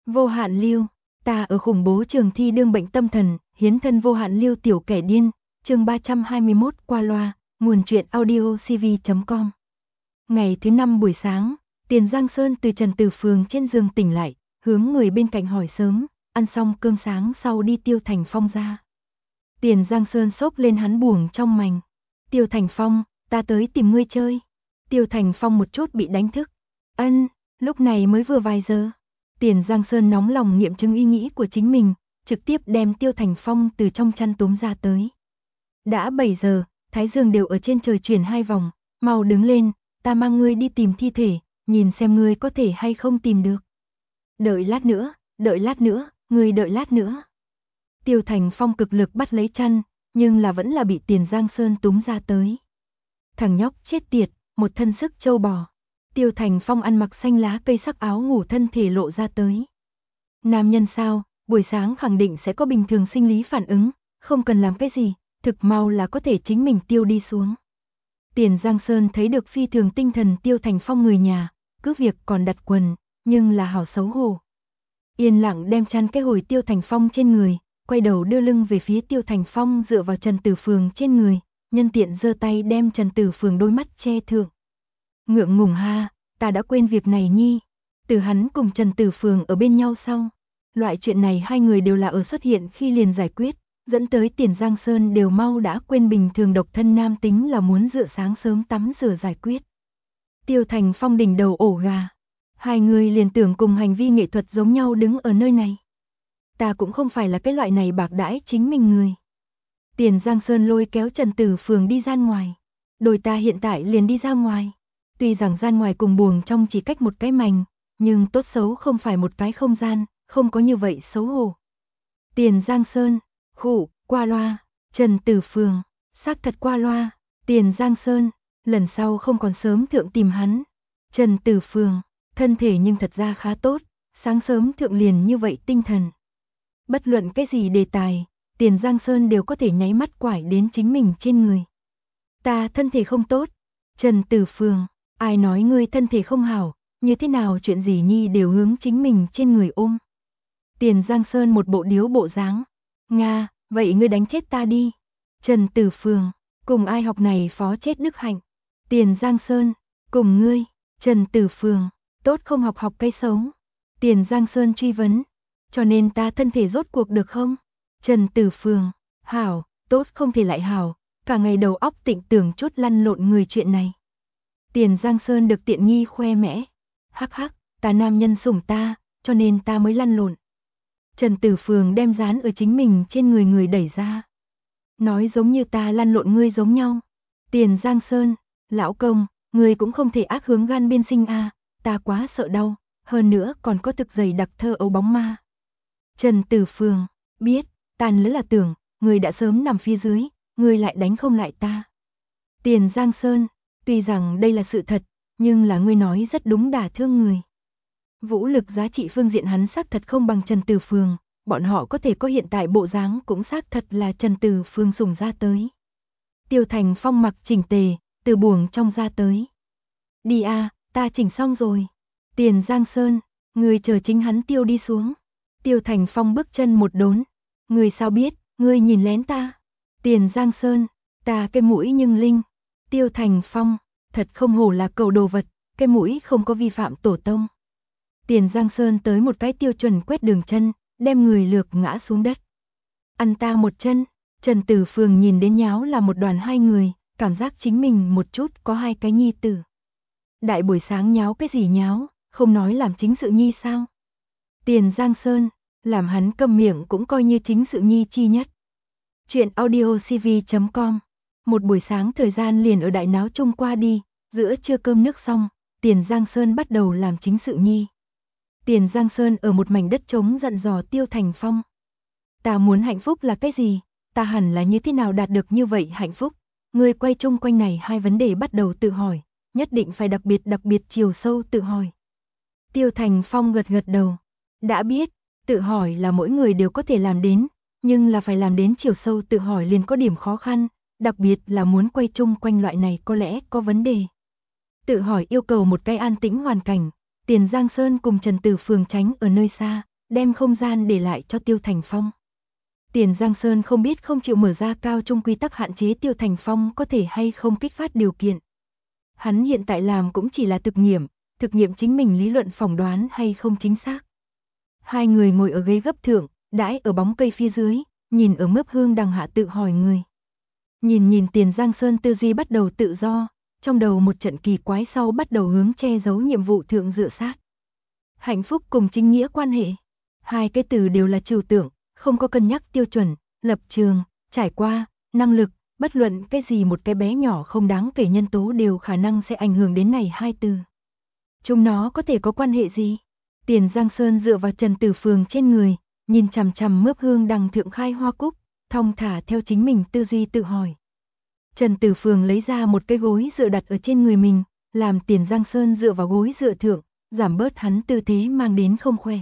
Vô hạn lưu, ta ở khủng bố trường thi đương bệnh tâm thần, hiến thân vô hạn lưu tiểu kẻ điên, chương 321 qua loa, nguồn truyện audio cv.com. Ngày thứ 5 buổi sáng, Tiền Giang Sơn từ Trần Tử Phường trên giường tỉnh lại, hướng người bên cạnh hỏi sớm, ăn xong cơm sáng sau đi Tiêu Thành Phong ra. Tiền Giang Sơn xốc lên hắn buồng trong mành. Tiêu Thành Phong, ta tới tìm ngươi chơi. Tiêu Thành Phong một chút bị đánh thức. Ân, lúc này mới vừa vài giờ. Tiền Giang Sơn nóng lòng nghiệm chứng ý nghĩ của chính mình, trực tiếp đem Tiêu Thành Phong từ trong chăn túm ra tới. Đã 7 giờ, thái dương đều ở trên trời chuyển 2 vòng, mau đứng lên, ta mang ngươi đi tìm thi thể, nhìn xem ngươi có thể hay không tìm được. Đợi lát nữa, ngươi đợi lát nữa. Tiêu Thành Phong cực lực bắt lấy chăn, nhưng là vẫn là bị Tiền Giang Sơn túm ra tới. Thằng nhóc chết tiệt, một thân sức trâu bò. Tiêu Thành Phong ăn mặc xanh lá cây sắc áo ngủ thân thể lộ ra tới. Nam nhân sao, buổi sáng khẳng định sẽ có bình thường sinh lý phản ứng, không cần làm cái gì, thực mau là có thể chính mình tiêu đi xuống. Tiền Giang Sơn thấy được phi thường tinh thần Tiêu Thành Phong người nhà, cứ việc còn đặt quần, nhưng là hảo xấu hổ. Yên lặng đem chăn cái hồi Tiêu Thành Phong trên người, quay đầu đưa lưng về phía Tiêu Thành Phong dựa vào Trần Tử Phường trên người, nhân tiện giơ tay đem Trần Tử Phường đôi mắt che thượng. Ngượng ngùng ha, ta đã quên việc này nhi. Từ hắn cùng Trần Tử Phường ở bên nhau sau, loại chuyện này hai người đều là ở xuất hiện khi liền giải quyết, dẫn tới Tiền Giang Sơn đều mau đã quên bình thường độc thân nam tính là muốn dựa sáng sớm tắm rửa giải quyết. Tiêu Thành Phong đỉnh đầu ổ gà, hai người liền tưởng cùng hành vi nghệ thuật giống nhau đứng ở nơi này. Ta cũng không phải là cái loại này bạc đãi chính mình người. Tiền Giang Sơn lôi kéo Trần Tử Phường đi ra ngoài. Đôi ta hiện tại liền đi ra ngoài. Tuy rằng gian ngoài cùng buồng trong chỉ cách một cái mành, nhưng tốt xấu không phải một cái không gian, không có như vậy xấu hổ. Tiền Giang Sơn, khụ, qua loa, Trần Tử Phường, xác thật qua loa, Tiền Giang Sơn, lần sau không còn sớm thượng tìm hắn. Trần Tử Phường, thân thể nhưng thật ra khá tốt, sáng sớm thượng liền như vậy tinh thần. Bất luận cái gì đề tài, Tiền Giang Sơn đều có thể nháy mắt quải đến chính mình trên người. Ta thân thể không tốt, Trần Tử Phường, ai nói ngươi thân thể không hảo, như thế nào chuyện gì nhi đều hướng chính mình trên người ôm. Tiền Giang Sơn một bộ điếu bộ dáng, Nga, vậy ngươi đánh chết ta đi. Trần Tử Phường, cùng ai học này phó chết đức hạnh. Tiền Giang Sơn, cùng ngươi. Trần Tử Phường, tốt không học học cái xấu. Tiền Giang Sơn truy vấn, cho nên ta thân thể rốt cuộc được không? Trần Tử Phường, hảo, tốt không thể lại hảo, cả ngày đầu óc tịnh tưởng chút lăn lộn người chuyện này. Tiền Giang Sơn được tiện nghi khoe mẽ, hắc hắc, ta nam nhân sủng ta, cho nên ta mới lăn lộn. Trần Tử Phường đem dán ở chính mình trên người người đẩy ra. Nói giống như ta lăn lộn ngươi giống nhau. Tiền Giang Sơn, lão công, ngươi cũng không thể ác hướng gan biên sinh a, ta quá sợ đau, hơn nữa còn có thực dày đặc thơ ấu bóng ma. Trần Tử Phường, biết, tàn lỡ là tưởng, ngươi đã sớm nằm phía dưới, ngươi lại đánh không lại ta. Tiền Giang Sơn, tuy rằng đây là sự thật, nhưng là ngươi nói rất đúng đả thương người. Vũ lực giá trị phương diện hắn xác thật không bằng Trần Tử Phường, bọn họ có thể có hiện tại bộ dáng cũng xác thật là Trần Tử Phường sủng ra tới. Tiêu Thành Phong mặc chỉnh tề, từ buồng trong ra tới. Đi a, ta chỉnh xong rồi. Tiền Giang Sơn, ngươi chờ chính hắn tiêu đi xuống. Tiêu Thành Phong bước chân một đốn. Ngươi sao biết, ngươi nhìn lén ta. Tiền Giang Sơn, ta cái mũi nhưng linh. Tiêu Thành Phong, thật không hổ là cầu đồ vật, cái mũi không có vi phạm tổ tông. Tiền Giang Sơn tới một cái tiêu chuẩn quét đường chân, đem người lược ngã xuống đất. Ăn ta một chân, Trần Tử Phường nhìn đến nháo là một đoàn hai người, cảm giác chính mình một chút có hai cái nhi tử. Đại buổi sáng nháo cái gì nháo, không nói làm chính sự nhi sao? Tiền Giang Sơn, làm hắn câm miệng cũng coi như chính sự nhi chi nhất. Chuyện audio cv.com. Một buổi sáng thời gian liền ở đại náo chung qua đi, giữa trưa cơm nước xong, Tiền Giang Sơn bắt đầu làm chính sự nhi. Tiền Giang Sơn ở một mảnh đất trống dặn dò Tiêu Thành Phong. Ta muốn hạnh phúc là cái gì? Ta hẳn là như thế nào đạt được như vậy hạnh phúc? Ngươi quay chung quanh này hai vấn đề bắt đầu tự hỏi, nhất định phải đặc biệt chiều sâu tự hỏi. Tiêu Thành Phong gật gật đầu. Đã biết, tự hỏi là mỗi người đều có thể làm đến, nhưng là phải làm đến chiều sâu tự hỏi liền có điểm khó khăn, đặc biệt là muốn quay chung quanh loại này có lẽ có vấn đề. Tự hỏi yêu cầu một cái an tĩnh hoàn cảnh, Tiền Giang Sơn cùng Trần Tử Phường tránh ở nơi xa, đem không gian để lại cho Tiêu Thành Phong. Tiền Giang Sơn không biết không chịu mở ra cao trung quy tắc hạn chế Tiêu Thành Phong có thể hay không kích phát điều kiện. Hắn hiện tại làm cũng chỉ là thực nghiệm chính mình lý luận phỏng đoán hay không chính xác. Hai người ngồi ở ghế gấp thượng, đãi ở bóng cây phía dưới, nhìn ở mướp hương đằng hạ tự hỏi người. Nhìn Tiền Giang Sơn tư duy bắt đầu tự do, trong đầu một trận kỳ quái sau bắt đầu hướng che giấu nhiệm vụ thượng dựa sát. Hạnh phúc cùng chính nghĩa quan hệ. Hai cái từ đều là trừu tượng, không có cân nhắc tiêu chuẩn, lập trường, trải qua, năng lực, bất luận cái gì một cái bé nhỏ không đáng kể nhân tố đều khả năng sẽ ảnh hưởng đến này hai từ. Chúng nó có thể có quan hệ gì? Tiền Giang Sơn dựa vào Trần Tử Phường trên người, nhìn chằm chằm mướp hương đằng thượng khai hoa cúc, thong thả theo chính mình tư duy tự hỏi. Trần Tử Phường lấy ra một cái gối dựa đặt ở trên người mình, làm Tiền Giang Sơn dựa vào gối dựa thượng, giảm bớt hắn tư thế mang đến không khỏe.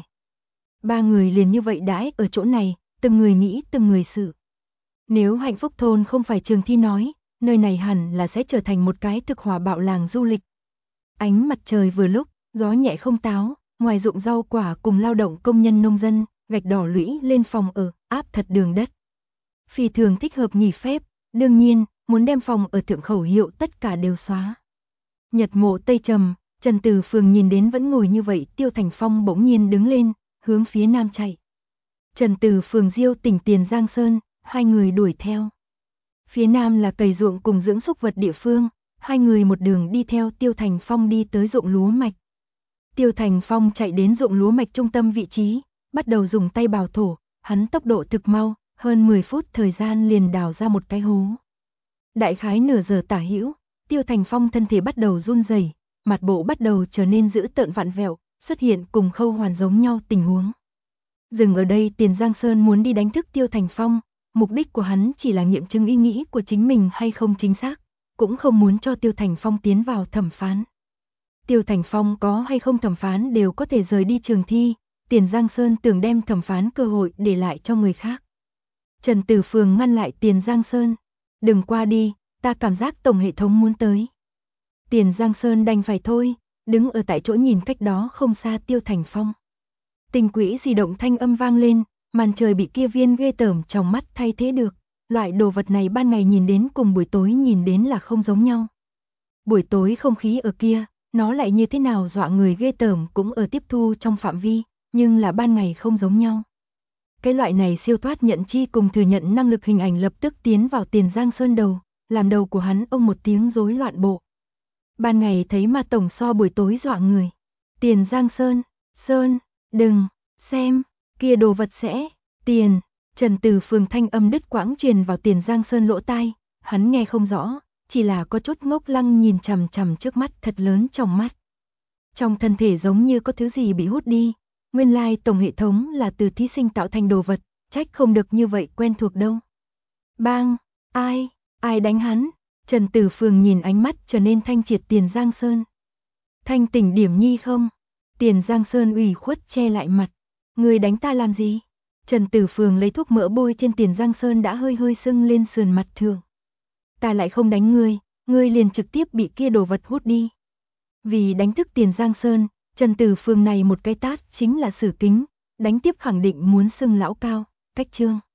Ba người liền như vậy đãi ở chỗ này, từng người nghĩ từng người sự. Nếu Hạnh Phúc Thôn không phải trường thi nói, nơi này hẳn là sẽ trở thành một cái thực hòa bạo làng du lịch. Ánh mặt trời vừa lúc, gió nhẹ không táo, ngoài ruộng rau quả cùng lao động công nhân nông dân, gạch đỏ lũy lên phòng ở, áp thật đường đất. Phi thường thích hợp nghỉ phép, đương nhiên, muốn đem phòng ở thượng khẩu hiệu tất cả đều xóa. Nhật mộ tây trầm, Trần Tử Phường nhìn đến vẫn ngồi như vậy, Tiêu Thành Phong bỗng nhiên đứng lên, hướng phía nam chạy. Trần Tử Phường diêu tỉnh Tiền Giang Sơn, hai người đuổi theo. Phía nam là cày ruộng cùng dưỡng súc vật địa phương, hai người một đường đi theo Tiêu Thành Phong đi tới ruộng lúa mạch. Tiêu Thành Phong chạy đến ruộng lúa mạch trung tâm vị trí, bắt đầu dùng tay bào thổ, hắn tốc độ thực mau, hơn 10 phút thời gian liền đào ra một cái hố. Đại khái nửa giờ tả hữu, Tiêu Thành Phong thân thể bắt đầu run rẩy, mặt bộ bắt đầu trở nên dữ tợn vặn vẹo, xuất hiện cùng Khâu Hoàn giống nhau tình huống. Dừng ở đây, Tiền Giang Sơn muốn đi đánh thức Tiêu Thành Phong, mục đích của hắn chỉ là nghiệm chứng ý nghĩ của chính mình hay không chính xác, cũng không muốn cho Tiêu Thành Phong tiến vào thẩm phán. Tiêu Thành Phong có hay không thẩm phán đều có thể rời đi trường thi, Tiền Giang Sơn tưởng đem thẩm phán cơ hội để lại cho người khác. Trần Tử Phường ngăn lại Tiền Giang Sơn, đừng qua đi, ta cảm giác tổng hệ thống muốn tới. Tiền Giang Sơn đành phải thôi, đứng ở tại chỗ nhìn cách đó không xa Tiêu Thành Phong. Tinh quỹ di động thanh âm vang lên, màn trời bị kia viên ghê tởm trong mắt thay thế được, loại đồ vật này ban ngày nhìn đến cùng buổi tối nhìn đến là không giống nhau. Buổi tối không khí ở kia, nó lại như thế nào dọa người ghê tởm cũng ở tiếp thu trong phạm vi, nhưng là ban ngày không giống nhau. Cái loại này siêu thoát nhận chi cùng thừa nhận năng lực hình ảnh lập tức tiến vào Tiền Giang Sơn đầu, làm đầu của hắn ông một tiếng rối loạn bộ. Ban ngày thấy ma tổng so buổi tối dọa người. Tiền Giang Sơn, đừng, xem, kia đồ vật sẽ, tiền, Trần Tử Phường thanh âm đứt quãng truyền vào Tiền Giang Sơn lỗ tai, hắn nghe không rõ, chỉ là có chút ngốc lăng nhìn chằm chằm trước mắt thật lớn trong mắt. Trong thân thể giống như có thứ gì bị hút đi, nguyên lai tổng hệ thống là từ thí sinh tạo thành đồ vật, trách không được như vậy quen thuộc đâu. Bang, ai đánh hắn? Trần Tử Phường nhìn ánh mắt trở nên thanh triệt Tiền Giang Sơn. Thanh tỉnh điểm nhi không? Tiền Giang Sơn ủy khuất che lại mặt. Người đánh ta làm gì? Trần Tử Phường lấy thuốc mỡ bôi trên Tiền Giang Sơn đã hơi hơi sưng lên sườn mặt thường. Ta lại không đánh ngươi liền trực tiếp bị kia đồ vật hút đi. Vì đánh thức Tiền Giang Sơn, Trần Tử Phường này một cái tát chính là sử kính, đánh tiếp khẳng định muốn sưng lão cao, cách trương.